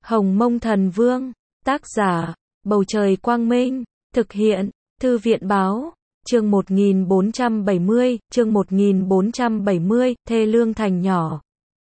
Hồng Mông Thần Vương, tác giả, Bầu Trời Quang Minh, thực hiện, Thư viện Báo, chương 1470, Thê Lương Thành Nhỏ.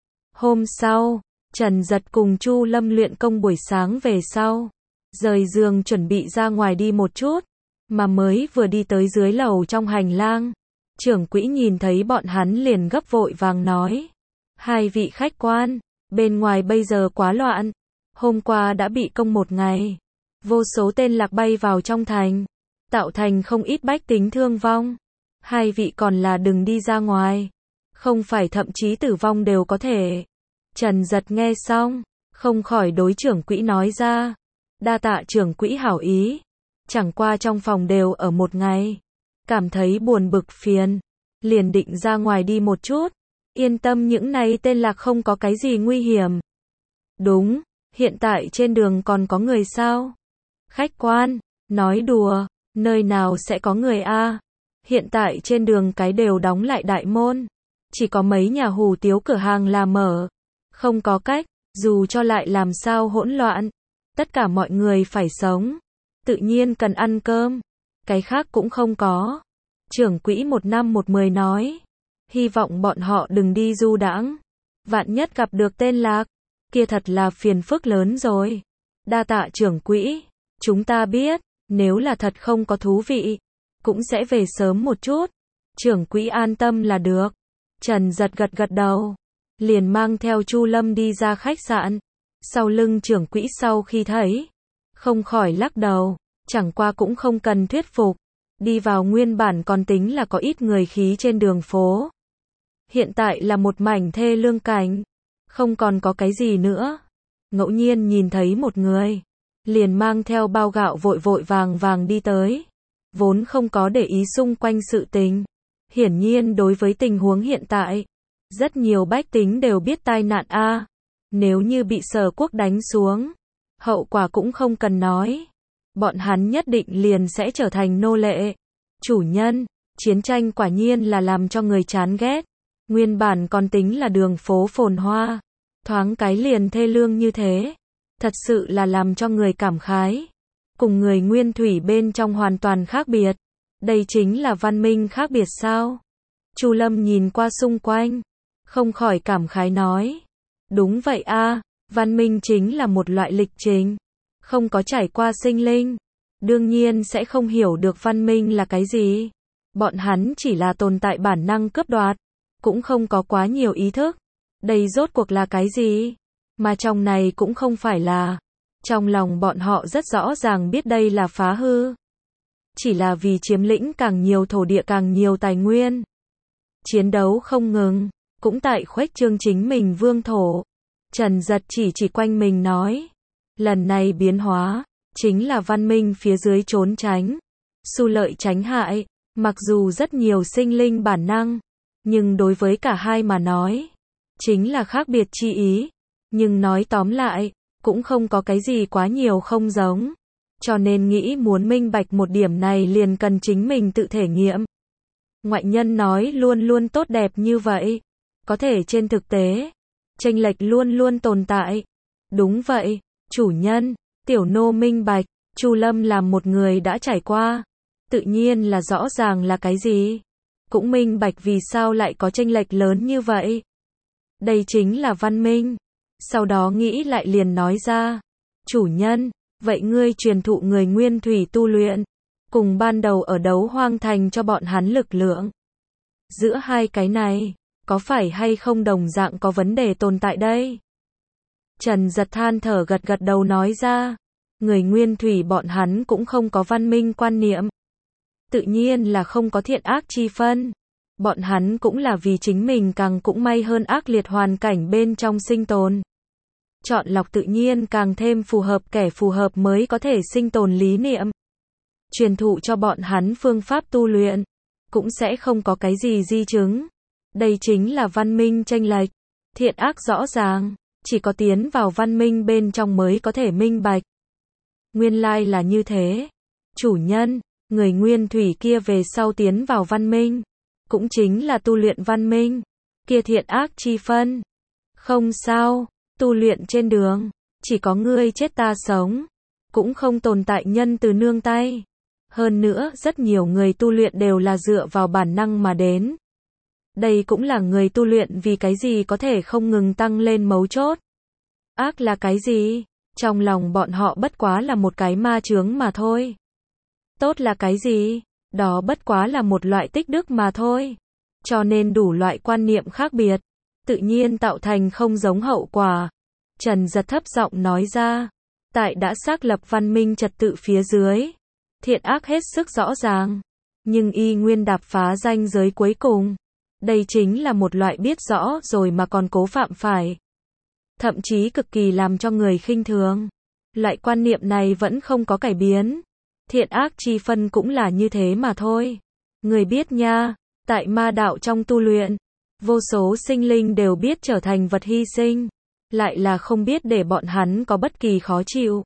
Hôm sau, Trần Dật cùng Chu Lâm luyện công buổi sáng về sau, rời giường chuẩn bị ra ngoài đi một chút, mà mới vừa đi tới dưới lầu trong hành lang, trưởng quỹ nhìn thấy bọn hắn liền gấp vội vàng nói: hai vị khách quan, bên ngoài bây giờ quá loạn, hôm qua đã bị công một ngày, vô số tên lạc bay vào trong thành, tạo thành không ít bách tính thương vong, hai vị còn là đừng đi ra ngoài, không phải thậm chí tử vong đều có thể. Trần Dật nghe xong, không khỏi đối trưởng quỹ nói ra: đa tạ trưởng quỹ hảo ý, chẳng qua trong phòng đều ở một ngày, cảm thấy buồn bực phiền, liền định ra ngoài đi một chút, yên tâm những này tên lạc không có cái gì nguy hiểm. Đúng, hiện tại trên đường còn có người sao? Khách quan, nói đùa, nơi nào sẽ có người a? Hiện tại trên đường cái đều đóng lại đại môn, chỉ có mấy nhà hủ tiếu cửa hàng là mở. Không có cách, dù cho lại làm sao hỗn loạn, tất cả mọi người phải sống, tự nhiên cần ăn cơm, cái khác cũng không có. Trưởng quỹ 1/10 nói, hy vọng bọn họ đừng đi du đãng, vạn nhất gặp được tên lạc, kia thật là phiền phức lớn rồi. Đa tạ trưởng quỹ, chúng ta biết, nếu là thật không có thú vị, cũng sẽ về sớm một chút. Trưởng quỹ an tâm là được. Trần Dật gật gật đầu, liền mang theo Chu Lâm đi ra khách sạn. Sau lưng trưởng quỹ sau khi thấy, không khỏi lắc đầu, chẳng qua cũng không cần thuyết phục. Đi vào nguyên bản còn tính là có ít người khí trên đường phố. Hiện tại là một mảnh thê lương cảnh, không còn có cái gì nữa. Ngẫu nhiên nhìn thấy một người, liền mang theo bao gạo vội vội vàng vàng đi tới, vốn không có để ý xung quanh sự tình. Hiển nhiên đối với tình huống hiện tại, rất nhiều bách tính đều biết tai nạn a. Nếu như bị Sở Quốc đánh xuống, hậu quả cũng không cần nói, bọn hắn nhất định liền sẽ trở thành nô lệ. Chủ nhân, chiến tranh quả nhiên là làm cho người chán ghét. Nguyên bản còn tính là đường phố phồn hoa, thoáng cái liền thê lương như thế, thật sự là làm cho người cảm khái. Cùng người nguyên thủy bên trong hoàn toàn khác biệt. Đây chính là văn minh khác biệt sao? Chu Lâm nhìn qua xung quanh, không khỏi cảm khái nói. Đúng vậy a, văn minh chính là một loại lịch trình, không có trải qua sinh linh, đương nhiên sẽ không hiểu được văn minh là cái gì. Bọn hắn chỉ là tồn tại bản năng cướp đoạt, cũng không có quá nhiều ý thức. Đây rốt cuộc là cái gì? Mà trong này cũng không phải là. Trong lòng bọn họ rất rõ ràng biết đây là phá hư. Chỉ là vì chiếm lĩnh càng nhiều thổ địa càng nhiều tài nguyên. Chiến đấu không ngừng, cũng tại khuếch trương chính mình vương thổ. Trần Dật chỉ quanh mình nói. Lần này biến hóa, chính là văn minh phía dưới trốn tránh. Xu lợi tránh hại, mặc dù rất nhiều sinh linh bản năng, nhưng đối với cả hai mà nói, chính là khác biệt chi ý. Nhưng nói tóm lại, cũng không có cái gì quá nhiều không giống. Cho nên nghĩ muốn minh bạch một điểm này liền cần chính mình tự thể nghiệm. Ngoại nhân nói luôn luôn tốt đẹp như vậy, có thể trên thực tế, chênh lệch luôn luôn tồn tại. Đúng vậy, chủ nhân, tiểu nô minh bạch. Chu Lâm làm một người đã trải qua, tự nhiên là rõ ràng là cái gì, cũng minh bạch vì sao lại có chênh lệch lớn như vậy. Đây chính là văn minh. Sau đó nghĩ lại liền nói ra, chủ nhân, vậy ngươi truyền thụ người nguyên thủy tu luyện, cùng ban đầu ở Đấu Hoang Thành cho bọn hắn lực lượng. Giữa hai cái này, có phải hay không đồng dạng có vấn đề tồn tại đây? Trần Dật than thở gật gật đầu nói ra, người nguyên thủy bọn hắn cũng không có văn minh quan niệm. Tự nhiên là không có thiện ác chi phân. Bọn hắn cũng là vì chính mình càng cũng may hơn ác liệt hoàn cảnh bên trong sinh tồn. Chọn lọc tự nhiên càng thêm phù hợp kẻ phù hợp mới có thể sinh tồn lý niệm. Truyền thụ cho bọn hắn phương pháp tu luyện, cũng sẽ không có cái gì di chứng. Đây chính là văn minh chênh lệch, thiện ác rõ ràng, chỉ có tiến vào văn minh bên trong mới có thể minh bạch. Nguyên lai là như thế. Chủ nhân, người nguyên thủy kia về sau tiến vào văn minh, cũng chính là tu luyện văn minh, kia thiện ác chi phân. Không sao, tu luyện trên đường, Chỉ có ngươi chết ta sống. Cũng không tồn tại nhân từ nương tay. Hơn nữa, rất nhiều người tu luyện đều là dựa vào bản năng mà đến. Đây cũng là người tu luyện vì cái gì có thể không ngừng tăng lên mấu chốt. Ác là cái gì? Trong lòng bọn họ bất quá là một cái ma chướng mà thôi. Tốt là cái gì? Đó bất quá là một loại tích đức mà thôi. Cho nên đủ loại quan niệm khác biệt, tự nhiên tạo thành không giống hậu quả. Trần Giật thấp giọng nói ra. Tại đã xác lập văn minh trật tự phía dưới, thiện ác hết sức rõ ràng, nhưng y nguyên đạp phá ranh giới cuối cùng. Đây chính là một loại biết rõ rồi mà còn cố phạm phải. Thậm chí cực kỳ làm cho người khinh thường. Loại quan niệm này vẫn không có cải biến. Thiện ác chi phân cũng là như thế mà thôi. Người biết nha, tại ma đạo trong tu luyện, vô số sinh linh đều biết trở thành vật hy sinh, lại là không biết để bọn hắn có bất kỳ khó chịu.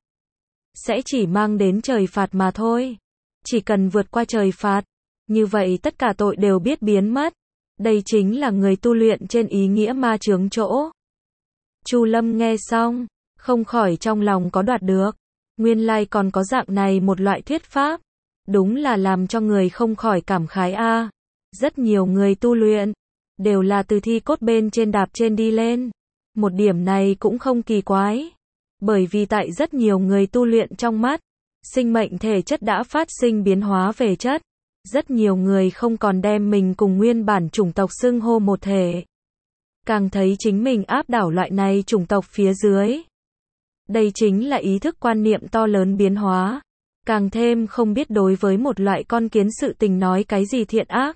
Sẽ chỉ mang đến trời phạt mà thôi. Chỉ cần vượt qua trời phạt, như vậy tất cả tội đều biết biến mất. Đây chính là người tu luyện trên ý nghĩa ma chướng chỗ. Chu Lâm nghe xong, không khỏi trong lòng có đoạt được. Nguyên lai còn có dạng này một loại thuyết pháp. Đúng là làm cho người không khỏi cảm khái a. Rất nhiều người tu luyện, đều là từ thi cốt bên trên đạp trên đi lên. Một điểm này cũng không kỳ quái. Bởi vì tại rất nhiều người tu luyện trong mắt, sinh mệnh thể chất đã phát sinh biến hóa về chất. Rất nhiều người không còn đem mình cùng nguyên bản chủng tộc xưng hô một thể. Càng thấy chính mình áp đảo loại này chủng tộc phía dưới. Đây chính là ý thức quan niệm to lớn biến hóa. Càng thêm không biết đối với một loại con kiến sự tình nói cái gì thiện ác.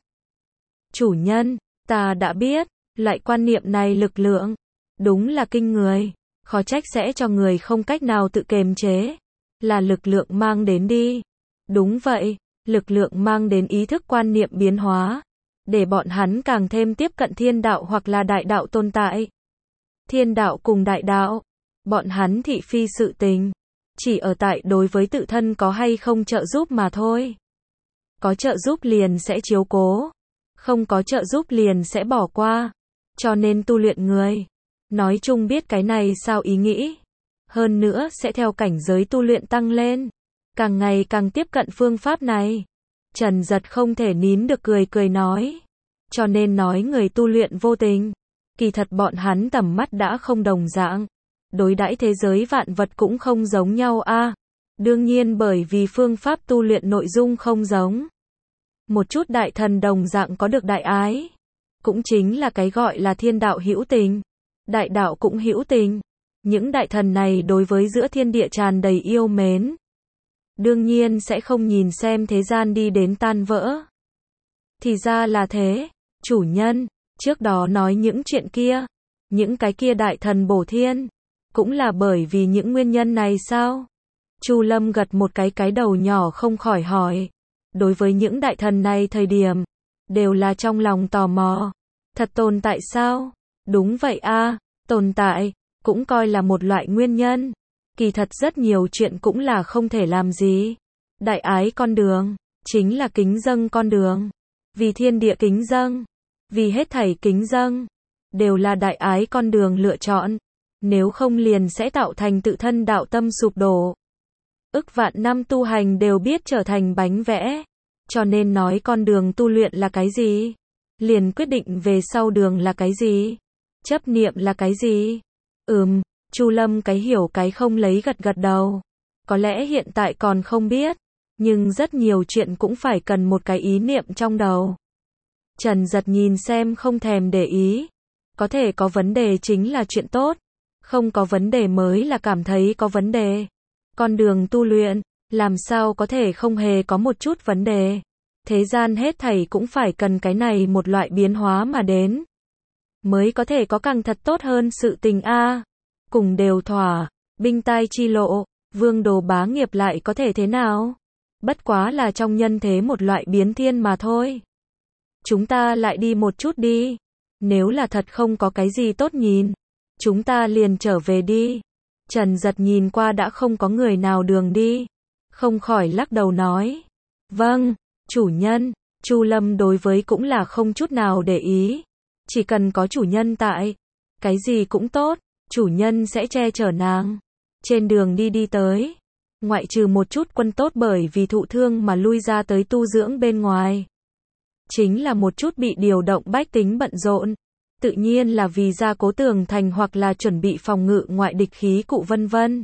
Chủ nhân, ta đã biết, loại quan niệm này lực lượng. Đúng là kinh người. Khó trách sẽ cho người không cách nào tự kiềm chế. Là lực lượng mang đến đi. Đúng vậy, lực lượng mang đến ý thức quan niệm biến hóa. Để bọn hắn càng thêm tiếp cận thiên đạo hoặc là đại đạo tồn tại. Thiên đạo cùng đại đạo. Bọn hắn thị phi sự tình. Chỉ ở tại đối với tự thân có hay không trợ giúp mà thôi. Có trợ giúp liền sẽ chiếu cố. Không có trợ giúp liền sẽ bỏ qua. Cho nên tu luyện người. Nói chung biết cái này sao ý nghĩ. Hơn nữa sẽ theo cảnh giới tu luyện tăng lên. Càng ngày càng tiếp cận phương pháp này. Trần Giật không thể nín được cười cười nói. Cho nên nói người tu luyện vô tình. Kỳ thật bọn hắn tầm mắt đã không đồng dạng. Đối đãi thế giới vạn vật cũng không giống nhau a. Đương nhiên bởi vì phương pháp tu luyện nội dung không giống. Một chút đại thần đồng dạng có được đại ái. Cũng chính là cái gọi là thiên đạo hữu tình. Đại đạo cũng hữu tình. Những đại thần này đối với giữa thiên địa tràn đầy yêu mến. Đương nhiên sẽ không nhìn xem thế gian đi đến tan vỡ. Thì ra là thế. Chủ nhân, trước đó nói những chuyện kia. Những cái kia đại thần bổ thiên. Cũng là bởi vì những nguyên nhân này sao? Chu Lâm gật một cái đầu nhỏ không khỏi hỏi. Đối với những đại thần này thời điểm, đều là trong lòng tò mò. Thật tồn tại sao? Đúng vậy a, tồn tại, cũng coi là một loại nguyên nhân. Kỳ thật rất nhiều chuyện cũng là không thể làm gì. Đại ái con đường, chính là kính dâng con đường. Vì thiên địa kính dâng, vì hết thảy kính dâng, đều là đại ái con đường lựa chọn. Nếu không liền sẽ tạo thành tự thân đạo tâm sụp đổ. Ức vạn năm tu hành đều biết trở thành bánh vẽ. Cho nên nói con đường tu luyện là cái gì? Liền quyết định về sau đường là cái gì? Chấp niệm là cái gì? Chu Lâm cái hiểu cái không lấy gật gật đầu. Có lẽ hiện tại còn không biết. Nhưng rất nhiều chuyện cũng phải cần một cái ý niệm trong đầu. Trần Giật nhìn xem không thèm để ý. Có thể có vấn đề chính là chuyện tốt. Không có vấn đề mới là cảm thấy có vấn đề. Con đường tu luyện, làm sao có thể không hề có một chút vấn đề. Thế gian hết thảy cũng phải cần cái này một loại biến hóa mà đến. Mới có thể có càng thật tốt hơn sự tình a. Cùng đều thỏa, binh tai chi lộ, vương đồ bá nghiệp lại có thể thế nào? Bất quá là trong nhân thế một loại biến thiên mà thôi. Chúng ta lại đi một chút đi. Nếu là thật không có cái gì tốt nhìn, chúng ta liền trở về đi. Trần Giật nhìn qua đã không có người nào đường đi. Không khỏi lắc đầu nói. Vâng, chủ nhân. Chu Lâm đối với cũng là không chút nào để ý. Chỉ cần có chủ nhân tại, cái gì cũng tốt, chủ nhân sẽ che chở nàng. Trên đường đi tới, ngoại trừ một chút quân tốt bởi vì thụ thương mà lui ra tới tu dưỡng bên ngoài. Chính là một chút bị điều động bách tính bận rộn. Tự nhiên là vì gia cố tường thành hoặc là chuẩn bị phòng ngự ngoại địch khí cụ vân vân.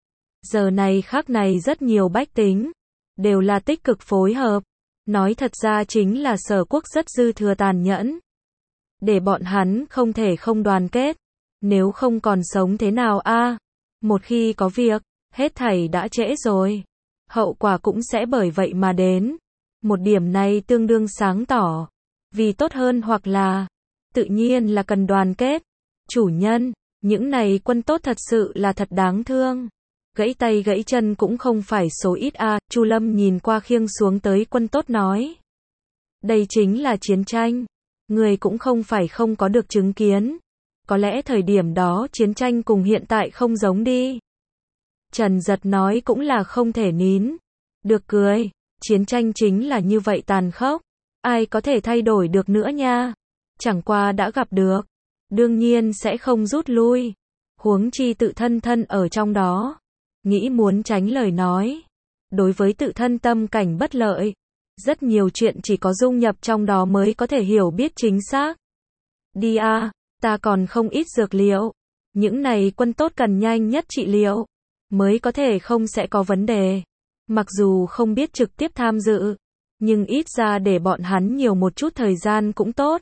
Giờ này khắc này rất nhiều bách tính, đều là tích cực phối hợp. Nói thật ra chính là Sở Quốc rất dư thừa tàn nhẫn. Để bọn hắn không thể không đoàn kết. Nếu không còn sống thế nào a? Một khi có việc, hết thảy đã trễ rồi. Hậu quả cũng sẽ bởi vậy mà đến. Một điểm này tương đương sáng tỏ. Vì tốt hơn hoặc là, tự nhiên là cần đoàn kết. Chủ nhân, những này quân tốt thật sự là thật đáng thương. Gãy tay gãy chân cũng không phải số ít a. Chu Lâm nhìn qua khiêng xuống tới quân tốt nói. Đây chính là chiến tranh. Người cũng không phải không có được chứng kiến. Có lẽ thời điểm đó chiến tranh cùng hiện tại không giống đi. Trần Giật nói cũng là không thể nín. Được cười, chiến tranh chính là như vậy tàn khốc. Ai có thể thay đổi được nữa nha. Chẳng qua đã gặp được. Đương nhiên sẽ không rút lui. Huống chi tự thân ở trong đó. Nghĩ muốn tránh lời nói. Đối với tự thân tâm cảnh bất lợi. Rất nhiều chuyện chỉ có dung nhập trong đó mới có thể hiểu biết chính xác. Đi a, ta còn không ít dược liệu. Những này quân tốt cần nhanh nhất trị liệu. Mới có thể không sẽ có vấn đề. Mặc dù không biết trực tiếp tham dự. Nhưng ít ra để bọn hắn nhiều một chút thời gian cũng tốt.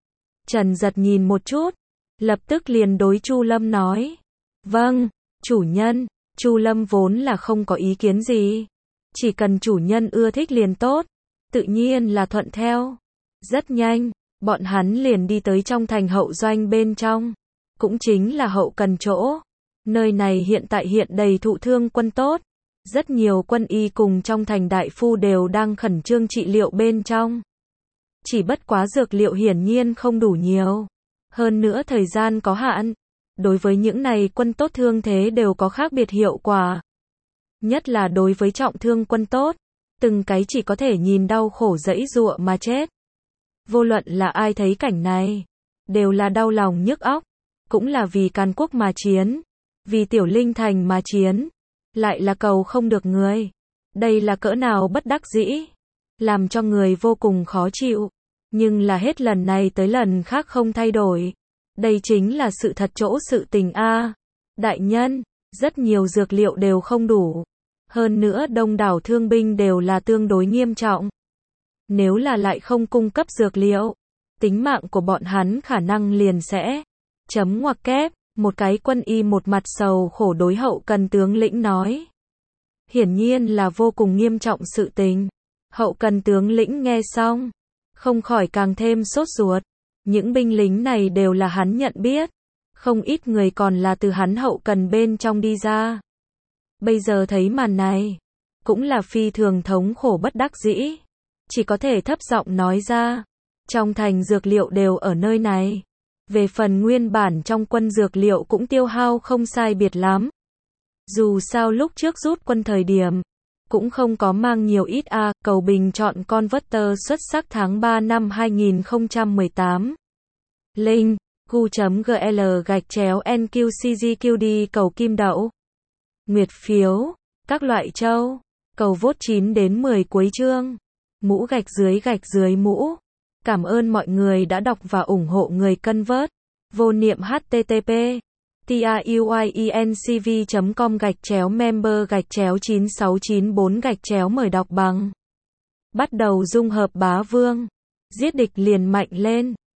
Trần Giật nhìn một chút. Lập tức liền đối Chu Lâm nói. Vâng, chủ nhân. Chu Lâm vốn là không có ý kiến gì. Chỉ cần chủ nhân ưa thích liền tốt. Tự nhiên là thuận theo. Rất nhanh, bọn hắn liền đi tới trong thành hậu doanh bên trong. Cũng chính là hậu cần chỗ. Nơi này hiện tại hiện đầy thụ thương quân tốt. Rất nhiều quân y cùng trong thành đại phu đều đang khẩn trương trị liệu bên trong. Chỉ bất quá dược liệu hiển nhiên không đủ nhiều. Hơn nữa thời gian có hạn. Đối với những này quân tốt thương thế đều có khác biệt hiệu quả. Nhất là đối với trọng thương quân tốt. Từng cái chỉ có thể nhìn đau khổ giãy giụa mà chết. Vô luận là ai thấy cảnh này. Đều là đau lòng nhức óc. Cũng là vì Càn Quốc mà chiến. Vì Tiểu Linh Thành mà chiến. Lại là cầu không được người. Đây là cỡ nào bất đắc dĩ. Làm cho người vô cùng khó chịu. Nhưng là hết lần này tới lần khác không thay đổi. Đây chính là sự thật chỗ sự tình a. Đại nhân, rất nhiều dược liệu đều không đủ. Hơn nữa đông đảo thương binh đều là tương đối nghiêm trọng. Nếu là lại không cung cấp dược liệu, tính mạng của bọn hắn khả năng liền sẽ chấm ngoặc kép. Một cái quân y một mặt sầu khổ đối hậu cần tướng lĩnh nói. Hiển nhiên là vô cùng nghiêm trọng sự tình. Hậu cần tướng lĩnh nghe xong, không khỏi càng thêm sốt ruột. Những binh lính này đều là hắn nhận biết. Không ít người còn là từ hắn hậu cần bên trong đi ra. Bây giờ thấy màn này, cũng là phi thường thống khổ bất đắc dĩ. Chỉ có thể thấp giọng nói ra. Trong thành dược liệu đều ở nơi này. Về phần nguyên bản trong quân dược liệu cũng tiêu hao không sai biệt lắm. Dù sao lúc trước rút quân thời điểm, cũng không có mang nhiều ít a. Cầu bình chọn converter xuất sắc tháng 3 năm 2018. Link gu.gl/NQCGQD cầu kim đậu. Nguyệt phiếu, các loại châu, cầu vote 9 đến 10 cuối chương. Mũ gạch dưới mũ. Cảm ơn mọi người đã đọc và ủng hộ người convert. Vô niệm http tiuyecom/member/9694 mời đọc bằng. Bắt đầu dung hợp bá vương. Giết địch liền mạnh lên.